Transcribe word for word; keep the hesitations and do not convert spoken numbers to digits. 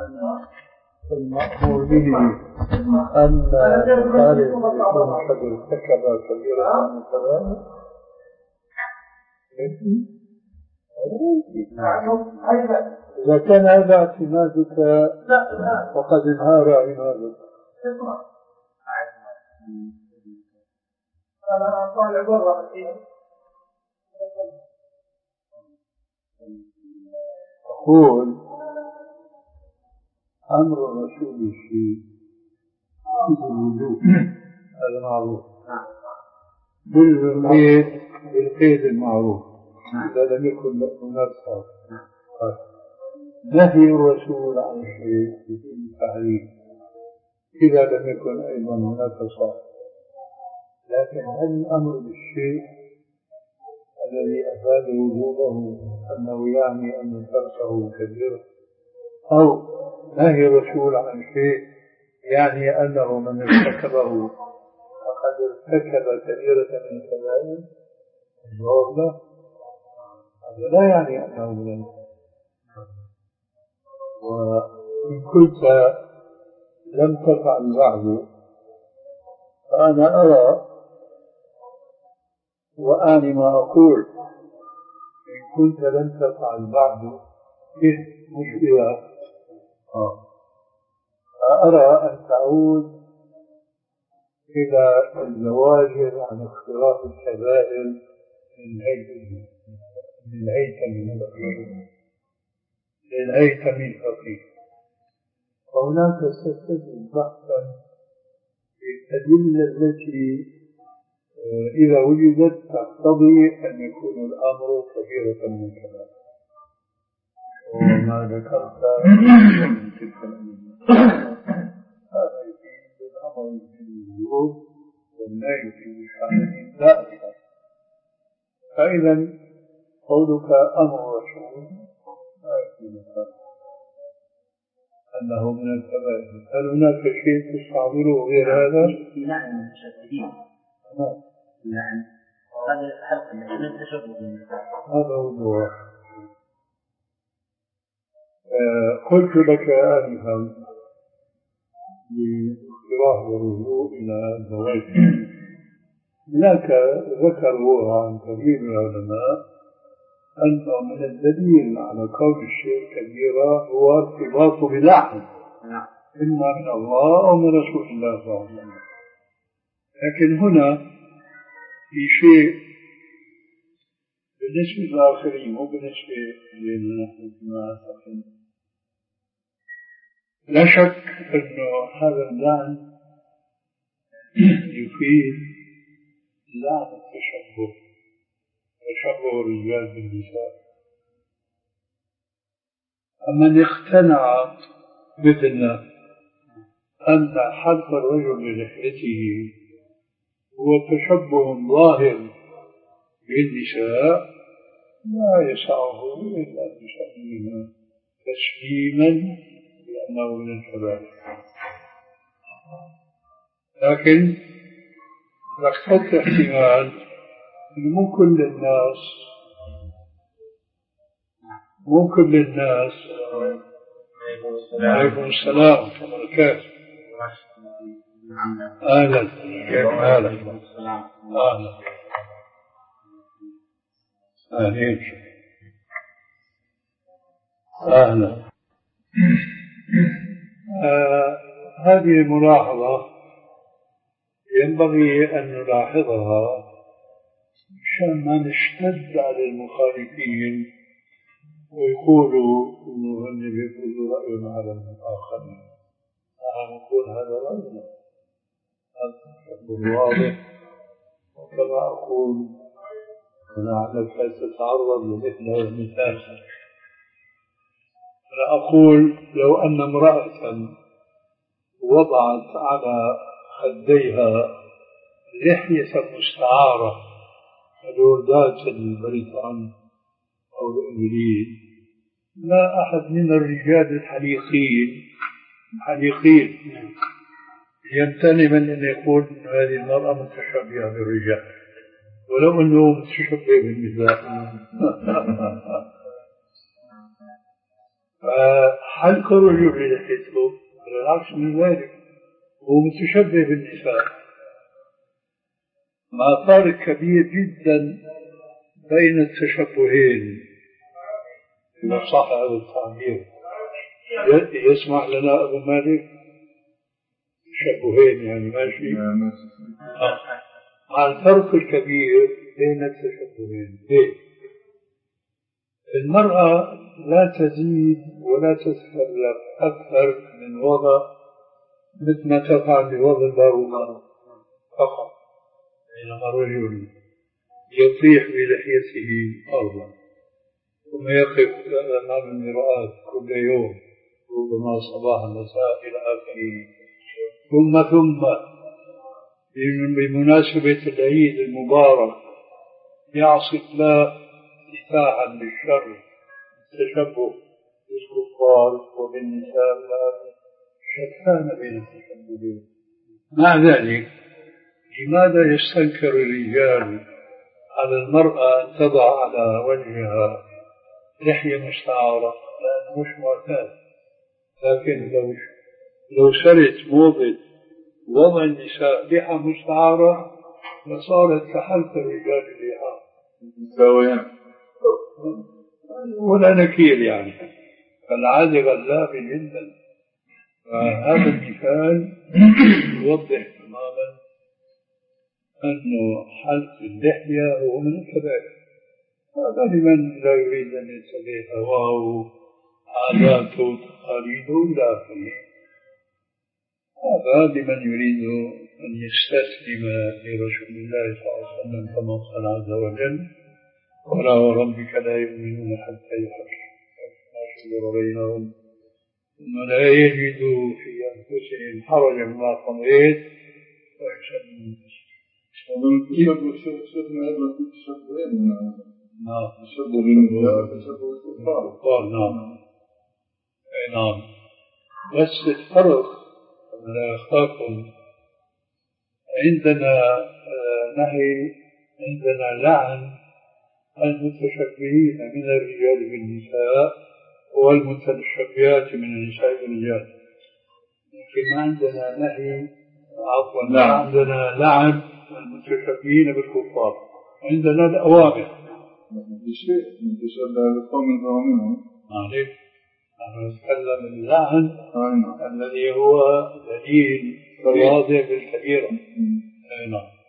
المأمور به أن الخارج يكون قد ارتكب كبيرة من الكبائر. إذا كان هذا اعتمادك فقد انهار اعتمادك. أقول أمر الرسول الشيء بالوجوب هذا معروف بالقيد بالقيد المعروف إذا لم يكن هناك صار. نهي الرسول عن شيء يفيد التحريم إذا لم يكن أيضا هناك صار. لكن هل الأمر بالشيء الذي أفاد وجوبه أنه يعني أن تركه كبير، أو نهي الرسول عن شيء يعني أنه من ارتكبه فقد ارتكب كبيرة من الكبائر؟ الجواب لا، هذا لا يعني أنه من. وإن كنت لم تفعل بعد فأنا أرى وأعني ما أقول، إن كنت لم تفعل بعد إيه مشكلة، أرى أن تعود إلى الزواجر عن اختلاف الكبائر من هيثم من هيثم الفقيه من هيثم الفقيه. وهناك ستجد بحثا في الأدلة التي إذا وجدت تقتضي أن يكون الأمر كبيرة من الكبائر، وما ذكرت من تلك الأدلة هذا يفيد الأمر في الوجود والنهي في الحالين لا أكثر. فإذا قولك أمر الرسول لا يفيد أنه من الكبائر. هل هناك شيء تستعمله غير هذا؟ في لعن المشددين. نعم. هذا حق من التشبه. هذا هو الجواب. قلت لك آنفا باختلاف الرجوع إلى الزواج. هناك ذكروا عن كثير من العلماء أن من الدليل على كون الشيء كبيرة هو ارتباطه بلعن إما من الله أو من رسول الله صلى الله عليه وسلم. لكن هنا في شيء بالنسبة للآخرين مو بالنسبة لنا. لا شك أنه هذا اللعن يفيد لعن التشبه، تشبه الرجال بالنساء. أمن اقتنع مثلنا أن حلق الرجل بلحيته هو تشبه ظاهر بالنساء لا يسعه إلا أن يسميها تسليما بأنه من الكبائر. لكن ذكرت احتمال مو كل الناس مو كل الناس عليكم السلام وبركاته. أهلا كيف حالك؟ أهلا أهلا أهلا. آه هذه ملاحظة ينبغي أن نلاحظها مشان ما نشتد على المخالفين ويقولوا إنه هن بيفرضوا رأيهم على الآخرين. نحن نقول هذا رأينا، هذا واضح. وكما أقول ولعلك تتعرض لمثل هذا المثال، أنا أقول لو أن امرأة وضعت على خديها لحية مستعارة الوردات البريطان أو الإنجليز، لا أحد من الرجال الحليقين الحليقين يمتنع من أن يقول أن هذه المرأة متشبهة بالرجال ولو أنه متشبه بالنساء. حلق الرجل لحيته على العكس من ذلك هو متشبه بالنساء. ما فارق كبير جدا بين التشبهين إذا صح هذا التعبير. يسمح لنا أبو مالك تشبهين يعني ماشي مع الفرق الكبير بين التشبهين. ليه؟ المرأة لا تزيد ولا تتكلف أكثر من وضع مثل ما تفعل بوضع البارومة فقط، بينما الرجل يطيح بلحيته أرضا ثم يقف أمام المرآة كل يوم ربما صباحا مساء إلى آخره، ثم ثم بمناسبة العيد المبارك يعصف لا دفاعا للشر التشبه بالكفار وبالنساء شتان بين التشبهين. مع ذلك لماذا يستنكر الرجال على المرأة أن تضع على وجهها لحية مستعارة؟ لأنه مش معتاد. لكن لو لو صارت موضة وضع النساء لحى مستعارة لصارت كحلق الرجال اللحى سويا ولا نكير يعني، فالعادة غلابة جدا. فهذا المثال يوضح تماما أنه حلق اللحية هو من الكبائر. هذا لمن لا يريد أن يتبع هواه عاداته وتقاليده إلى آخره. هذا لمن يريد أن يستسلم لرسول الله صلى الله عليه وسلم كما قال عز وجل: ولا وربك لا يؤمنون حتى يحكموا بينهم ثم لا يجدوا في أنفسهم حرجا مما قضيت ويسلموا تشبه شفنا هذا في تشبهين نعم تشبه بالنساء تشبه بالكفار نعم نعم. بس الفرق لا أخاكم عندنا نهي، عندنا لعن المتشبهين من الرجال بالنساء والمتشبهات من النساء بالرجال، لكن ما عندنا نهي عفوا لا عندنا لعن المتشبهين بالكفار. عندنا الأوامر بشيء متشبه بالقوم فهو منهم. معلش نحن نتكلم اللعن الذي هو دليل واضح بالكبيرة. نعم.